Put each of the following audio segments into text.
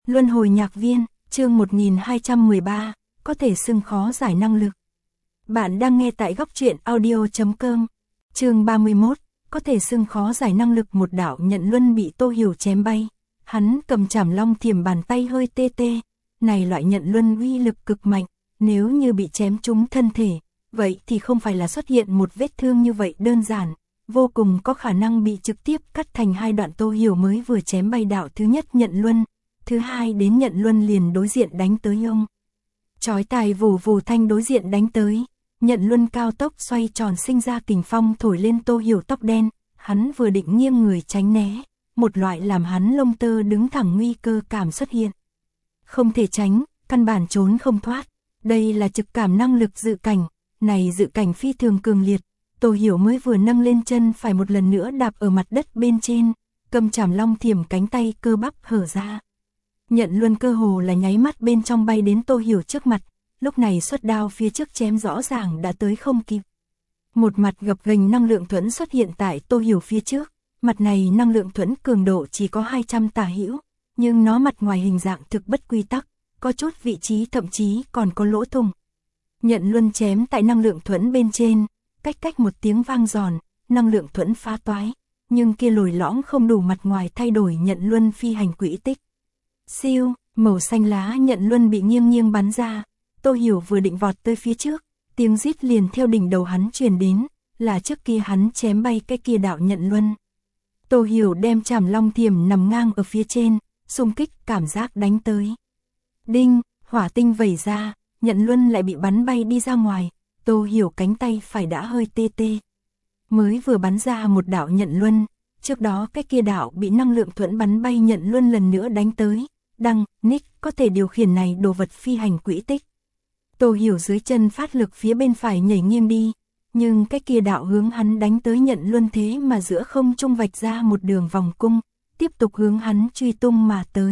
Luân hồi nhạc viên, chương 1213, có thể xưng khó giải năng lực. Bạn đang nghe tại góc truyện audio.com. Chương 31, có thể xưng khó giải năng lực. Một đạo nhận luân bị Tô Hiểu chém bay. Hắn cầm chảm long thiểm, bàn tay hơi tê tê. Này loại nhận luân uy lực cực mạnh, nếu như bị chém trúng thân thể, vậy thì không phải là xuất hiện một vết thương như vậy đơn giản, vô cùng có khả năng bị trực tiếp cắt thành hai đoạn. Tô Hiểu mới vừa chém bay đạo thứ nhất nhận luân, thứ hai đến nhận luân liền đối diện đánh tới ông. Chói tai vù vù thanh đối diện đánh tới, nhận luân cao tốc xoay tròn sinh ra kình phong thổi lên Tô Hiểu tóc đen, hắn vừa định nghiêng người tránh né, một loại làm hắn lông tơ đứng thẳng nguy cơ cảm xuất hiện. Không thể tránh, căn bản trốn không thoát, đây là trực cảm năng lực dự cảnh, này dự cảnh phi thường cường liệt. Tô Hiểu mới vừa nâng lên chân phải một lần nữa đạp ở mặt đất bên trên, cầm chảm long thiểm, cánh tay cơ bắp hở ra. Nhận luân cơ hồ là nháy mắt bên trong bay đến Tô Hiểu trước mặt, lúc này xuất đao phía trước chém rõ ràng đã tới không kịp. Một mặt gập ghềnh năng lượng thuẫn xuất hiện tại Tô Hiểu phía trước, mặt này năng lượng thuẫn cường độ chỉ có 200 tả hữu, nhưng nó mặt ngoài hình dạng thực bất quy tắc, có chút vị trí thậm chí còn có lỗ thủng. Nhận luân chém tại năng lượng thuẫn bên trên, cách một tiếng vang giòn, năng lượng thuẫn phá toái, nhưng kia lồi lõm không đủ mặt ngoài thay đổi nhận luân phi hành quỹ tích. Siêu, màu xanh lá nhận luân bị nghiêng bắn ra, Tô Hiểu vừa định vọt tới phía trước, tiếng rít liền theo đỉnh đầu hắn truyền đến, là trước kia hắn chém bay cái kia đạo nhận luân. Tô Hiểu đem chảm long thiểm nằm ngang ở phía trên, xung kích cảm giác đánh tới. Đinh, hỏa tinh vẩy ra, nhận luân lại bị bắn bay đi ra ngoài. Tô Hiểu cánh tay phải đã hơi tê tê. Mới vừa bắn ra một đạo nhận luân, trước đó cái kia đạo bị năng lượng thuẫn bắn bay nhận luân lần nữa đánh tới. Đăng, Nick có thể điều khiển này đồ vật phi hành quỹ tích. Tô Hiểu dưới chân phát lực phía bên phải nhảy nghiêng đi, nhưng cái kia đạo hướng hắn đánh tới nhận luân thế mà giữa không trung vạch ra một đường vòng cung, tiếp tục hướng hắn truy tung mà tới.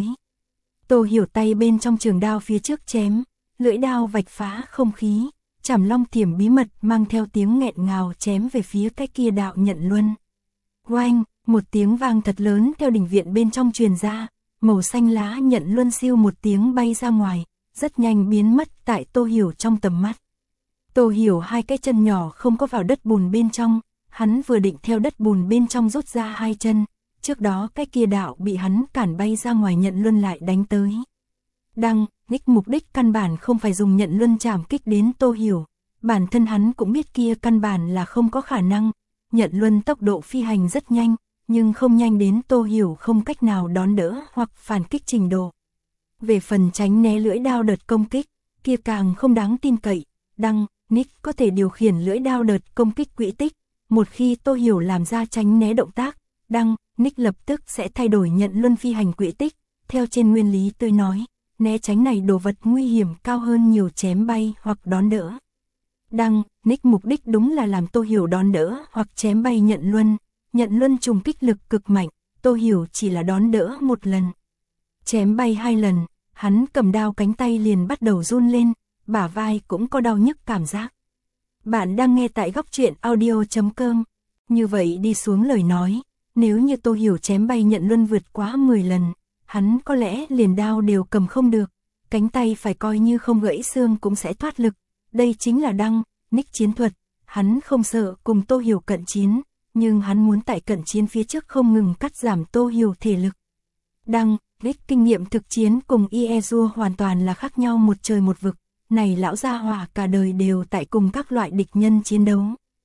Tô Hiểu tay bên trong trường đao phía trước chém, lưỡi đao vạch phá không khí, chảm long thiểm bí mật mang theo tiếng nghẹn ngào chém về phía cái kia đạo nhận luân. Oanh, một tiếng vang thật lớn theo đỉnh viện bên trong truyền ra, màu xanh lá nhận luân siêu một tiếng bay ra ngoài, rất nhanh biến mất tại Tô Hiểu trong tầm mắt. Tô Hiểu hai cái chân nhỏ không có vào đất bùn bên trong, hắn vừa định theo đất bùn bên trong rút ra hai chân, trước đó cái kia đạo bị hắn cản bay ra ngoài nhận luân lại đánh tới. Đăng, Nick mục đích căn bản không phải dùng nhận luân chạm kích đến Tô Hiểu, bản thân hắn cũng biết kia căn bản là không có khả năng. Nhận luân tốc độ phi hành rất nhanh, nhưng không nhanh đến Tô Hiểu không cách nào đón đỡ hoặc phản kích trình độ. Về phần tránh né lưỡi đao đợt công kích, kia càng không đáng tin cậy. Đăng, Nick có thể điều khiển lưỡi đao đợt công kích quỹ tích, một khi Tô Hiểu làm ra tránh né động tác, Đăng, Nick lập tức sẽ thay đổi nhận luân phi hành quỹ tích, theo trên nguyên lý tôi nói. Né tránh này đồ vật nguy hiểm cao hơn nhiều chém bay hoặc đón đỡ. Đăng, Nick mục đích đúng là làm Tô Hiểu đón đỡ hoặc chém bay nhận luân trùng kích lực cực mạnh, Tô Hiểu chỉ là đón đỡ một lần. Chém bay hai lần, hắn cầm đao cánh tay liền bắt đầu run lên, bả vai cũng có đau nhức cảm giác. Bạn đang nghe tại góc truyện audio.com. Như vậy đi xuống lời nói, nếu như Tô Hiểu chém bay nhận luân vượt quá 10 lần, hắn có lẽ liền đao đều cầm không được, cánh tay phải coi như không gãy xương cũng sẽ thoát lực. Đây chính là Đăng, Nick chiến thuật, hắn không sợ cùng Tô Hiểu cận chiến, nhưng hắn muốn tại cận chiến phía trước không ngừng cắt giảm Tô Hiểu thể lực. Đăng, Nick kinh nghiệm thực chiến cùng Iezua hoàn toàn là khác nhau một trời một vực, này lão gia hỏa cả đời đều tại cùng các loại địch nhân chiến đấu.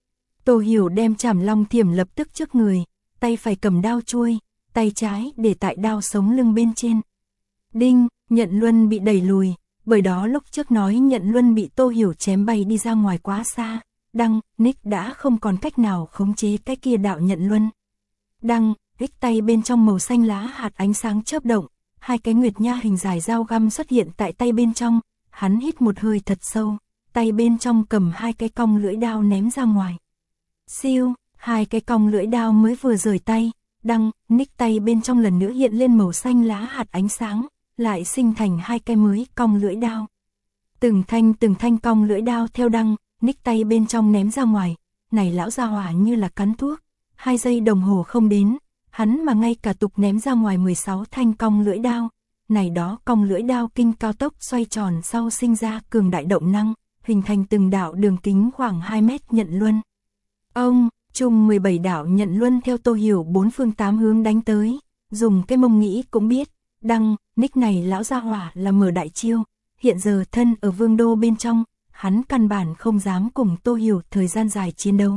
Tô Hiểu đem chảm long thiểm lập tức trước người, tay phải cầm đao chuôi, tay trái để tại đao sống lưng bên trên. Đinh, nhận luân bị đẩy lùi, bởi đó lúc trước nói nhận luân bị Tô Hiểu chém bay đi ra ngoài quá xa. Đăng, Nick đã không còn cách nào khống chế cái kia đạo nhận luân. Đăng, Nick tay bên trong màu xanh lá hạt ánh sáng chớp động, hai cái nguyệt nha hình dài dao găm xuất hiện tại tay bên trong, hắn hít một hơi thật sâu, tay bên trong cầm hai cái cong lưỡi đao ném ra ngoài. Siêu, hai cái cong lưỡi đao mới vừa rời tay. Đăng, Nick tay bên trong lần nữa hiện lên màu xanh lá hạt ánh sáng, lại sinh thành hai cái mới cong lưỡi đao. Từng thanh cong lưỡi đao theo Đăng, Nick tay bên trong ném ra ngoài, này lão gia hỏa như là cắn thuốc, 2 giây đồng hồ không đến, hắn mà ngay cả tục ném ra ngoài 16 thanh cong lưỡi đao, này đó cong lưỡi đao kinh cao tốc xoay tròn sau sinh ra cường đại động năng, hình thành từng đạo đường kính khoảng 2 mét nhận luân. Ông, chung 17 đạo nhận luân theo Tô Hiểu 4 phương 8 hướng đánh tới, dùng cái mông nghĩ cũng biết, Nick này lão gia hỏa là mở đại chiêu, hiện giờ thân ở vương đô bên trong, hắn căn bản không dám cùng Tô Hiểu thời gian dài chiến đấu.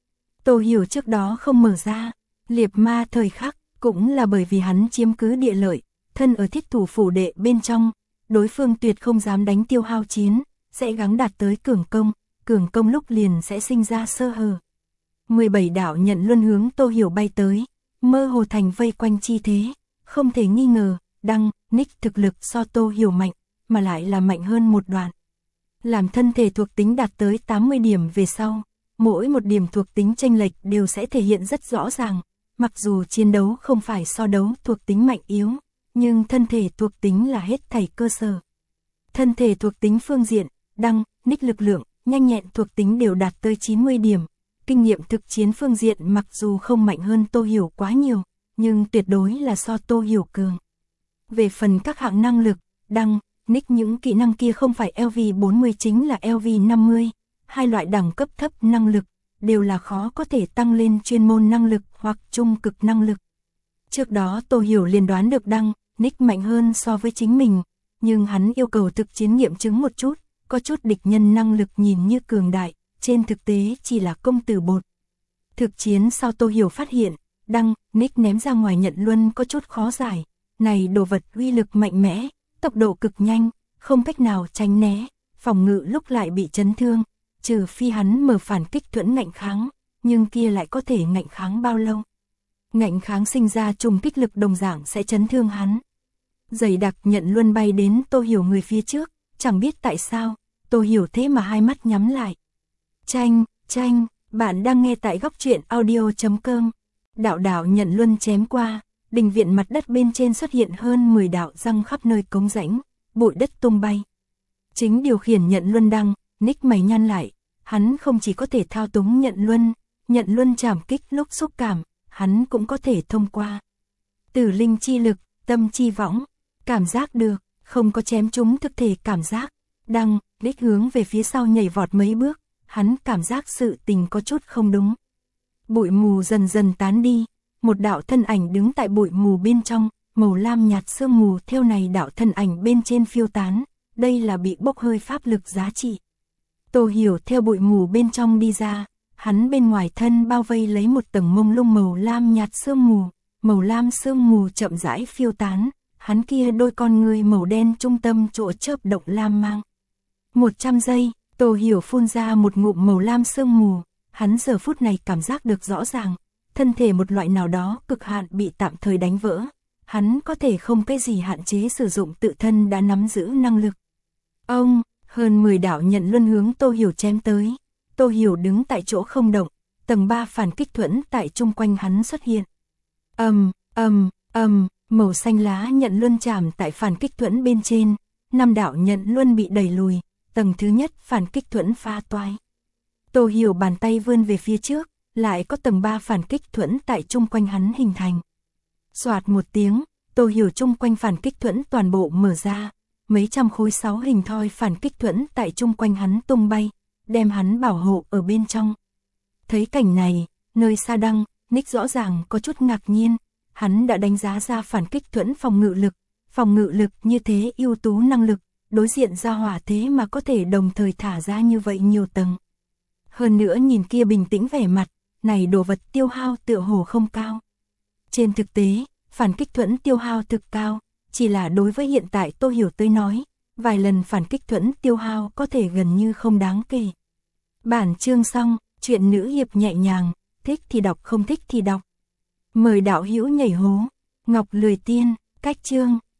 Tô Hiểu trước đó không mở ra, liệp ma thời khắc, cũng là bởi vì hắn chiếm cứ địa lợi, thân ở thiết thủ phủ đệ bên trong, đối phương tuyệt không dám đánh tiêu hao chiến, sẽ gắng đạt tới cường công lúc liền sẽ sinh ra sơ hở. 17 đạo nhận luân hướng Tô Hiểu bay tới, mơ hồ thành vây quanh chi thế, không thể nghi ngờ, Nick thực lực so Tô Hiểu mạnh, mà lại là mạnh hơn một đoạn. Làm thân thể thuộc tính đạt tới 80 điểm về sau, mỗi một điểm thuộc tính chênh lệch đều sẽ thể hiện rất rõ ràng, mặc dù chiến đấu không phải so đấu thuộc tính mạnh yếu, nhưng thân thể thuộc tính là hết thảy cơ sở. Thân thể thuộc tính phương diện, Nick lực lượng, nhanh nhẹn thuộc tính đều đạt tới 90 điểm, kinh nghiệm thực chiến phương diện mặc dù không mạnh hơn Tô Hiểu quá nhiều, nhưng tuyệt đối là so Tô Hiểu cường. Về phần các hạng năng lực, Nick những kỹ năng kia không phải LV40 chính là LV50, hai loại đẳng cấp thấp năng lực, đều là khó có thể tăng lên chuyên môn năng lực hoặc trung cực năng lực. Trước đó Tô Hiểu liền đoán được Nick mạnh hơn so với chính mình, nhưng hắn yêu cầu thực chiến nghiệm chứng một chút, có chút địch nhân năng lực nhìn như cường đại, trên thực tế chỉ là công tử bột. Thực chiến sau Tô Hiểu phát hiện, Nick ném ra ngoài nhận luân có chút khó giải, này đồ vật uy lực mạnh mẽ, tốc độ cực nhanh, không cách nào tránh né, phòng ngự lúc lại bị chấn thương, trừ phi hắn mở phản kích thuẫn ngạnh kháng, nhưng kia lại có thể ngạnh kháng bao lâu. Ngạnh kháng sinh ra trùng kích lực đồng dạng sẽ chấn thương hắn. Dày đặc nhận luân bay đến Tô Hiểu người phía trước, chẳng biết tại sao, Tô Hiểu thế mà hai mắt nhắm lại. Chanh, bạn đang nghe tại góc truyện audio.com. Đạo nhận luân chém qua, đình viện mặt đất bên trên xuất hiện hơn 10 đạo răng khắp nơi cống rãnh, bụi đất tung bay. Chính điều khiển nhận luân Nick mày nhăn lại, hắn không chỉ có thể thao túng nhận luân chạm kích lúc xúc cảm, hắn cũng có thể thông qua. Tử linh chi lực, tâm chi võng, cảm giác được, không có chém chúng thực thể cảm giác. Nick hướng về phía sau nhảy vọt mấy bước, hắn cảm giác sự tình có chút không đúng. Bụi mù dần dần tán đi, một đạo thân ảnh đứng tại bụi mù bên trong, màu lam nhạt sương mù theo này đạo thân ảnh bên trên phiêu tán, đây là bị bốc hơi pháp lực giá trị. Tô Hiểu theo bụi mù bên trong đi ra, hắn bên ngoài thân bao vây lấy một tầng mông lung màu lam nhạt màu lam sương mù chậm rãi phiêu tán, hắn kia đôi con người màu đen trung tâm chỗ chớp động lam mang. 100 giây, Tô Hiểu phun ra một ngụm màu lam sương mù, hắn giờ phút này cảm giác được rõ ràng, thân thể một loại nào đó cực hạn bị tạm thời đánh vỡ, hắn có thể không cái gì hạn chế sử dụng tự thân đã nắm giữ năng lực. Hơn 10 đạo nhận luân hướng Tô Hiểu chém tới, Tô Hiểu đứng tại chỗ không động, tầng 3 phản kích thuẫn tại chung quanh hắn xuất hiện. Màu xanh lá nhận luân chạm tại phản kích thuẫn bên trên, 5 đạo nhận luân bị đẩy lùi, tầng thứ nhất phản kích thuẫn phá toái. Tô Hiểu bàn tay vươn về phía trước, lại có tầng 3 phản kích thuẫn tại chung quanh hắn hình thành. Soạt một tiếng, Tô Hiểu chung quanh phản kích thuẫn toàn bộ mở ra, mấy trăm khối 6 hình thoi phản kích thuẫn tại chung quanh hắn tung bay, đem hắn bảo hộ ở bên trong. Thấy cảnh này, nơi xa Nick rõ ràng có chút ngạc nhiên, hắn đã đánh giá ra phản kích thuẫn phòng ngự lực như thế ưu tú năng lực, đối diện ra hỏa thế mà có thể đồng thời thả ra như vậy nhiều tầng. Hơn nữa nhìn kia bình tĩnh vẻ mặt, này đồ vật tiêu hao tựa hồ không cao. Trên thực tế, phản kích thuẫn tiêu hao thực cao, chỉ là đối với hiện tại Tô Hiểu tới nói, vài lần phản kích thuẫn tiêu hao có thể gần như không đáng kể. Bản chương xong, chuyện nữ hiệp nhẹ nhàng, thích thì đọc không thích thì đọc. Mời đạo hữu nhảy hố, Ngọc Lười Tiên, cách chương.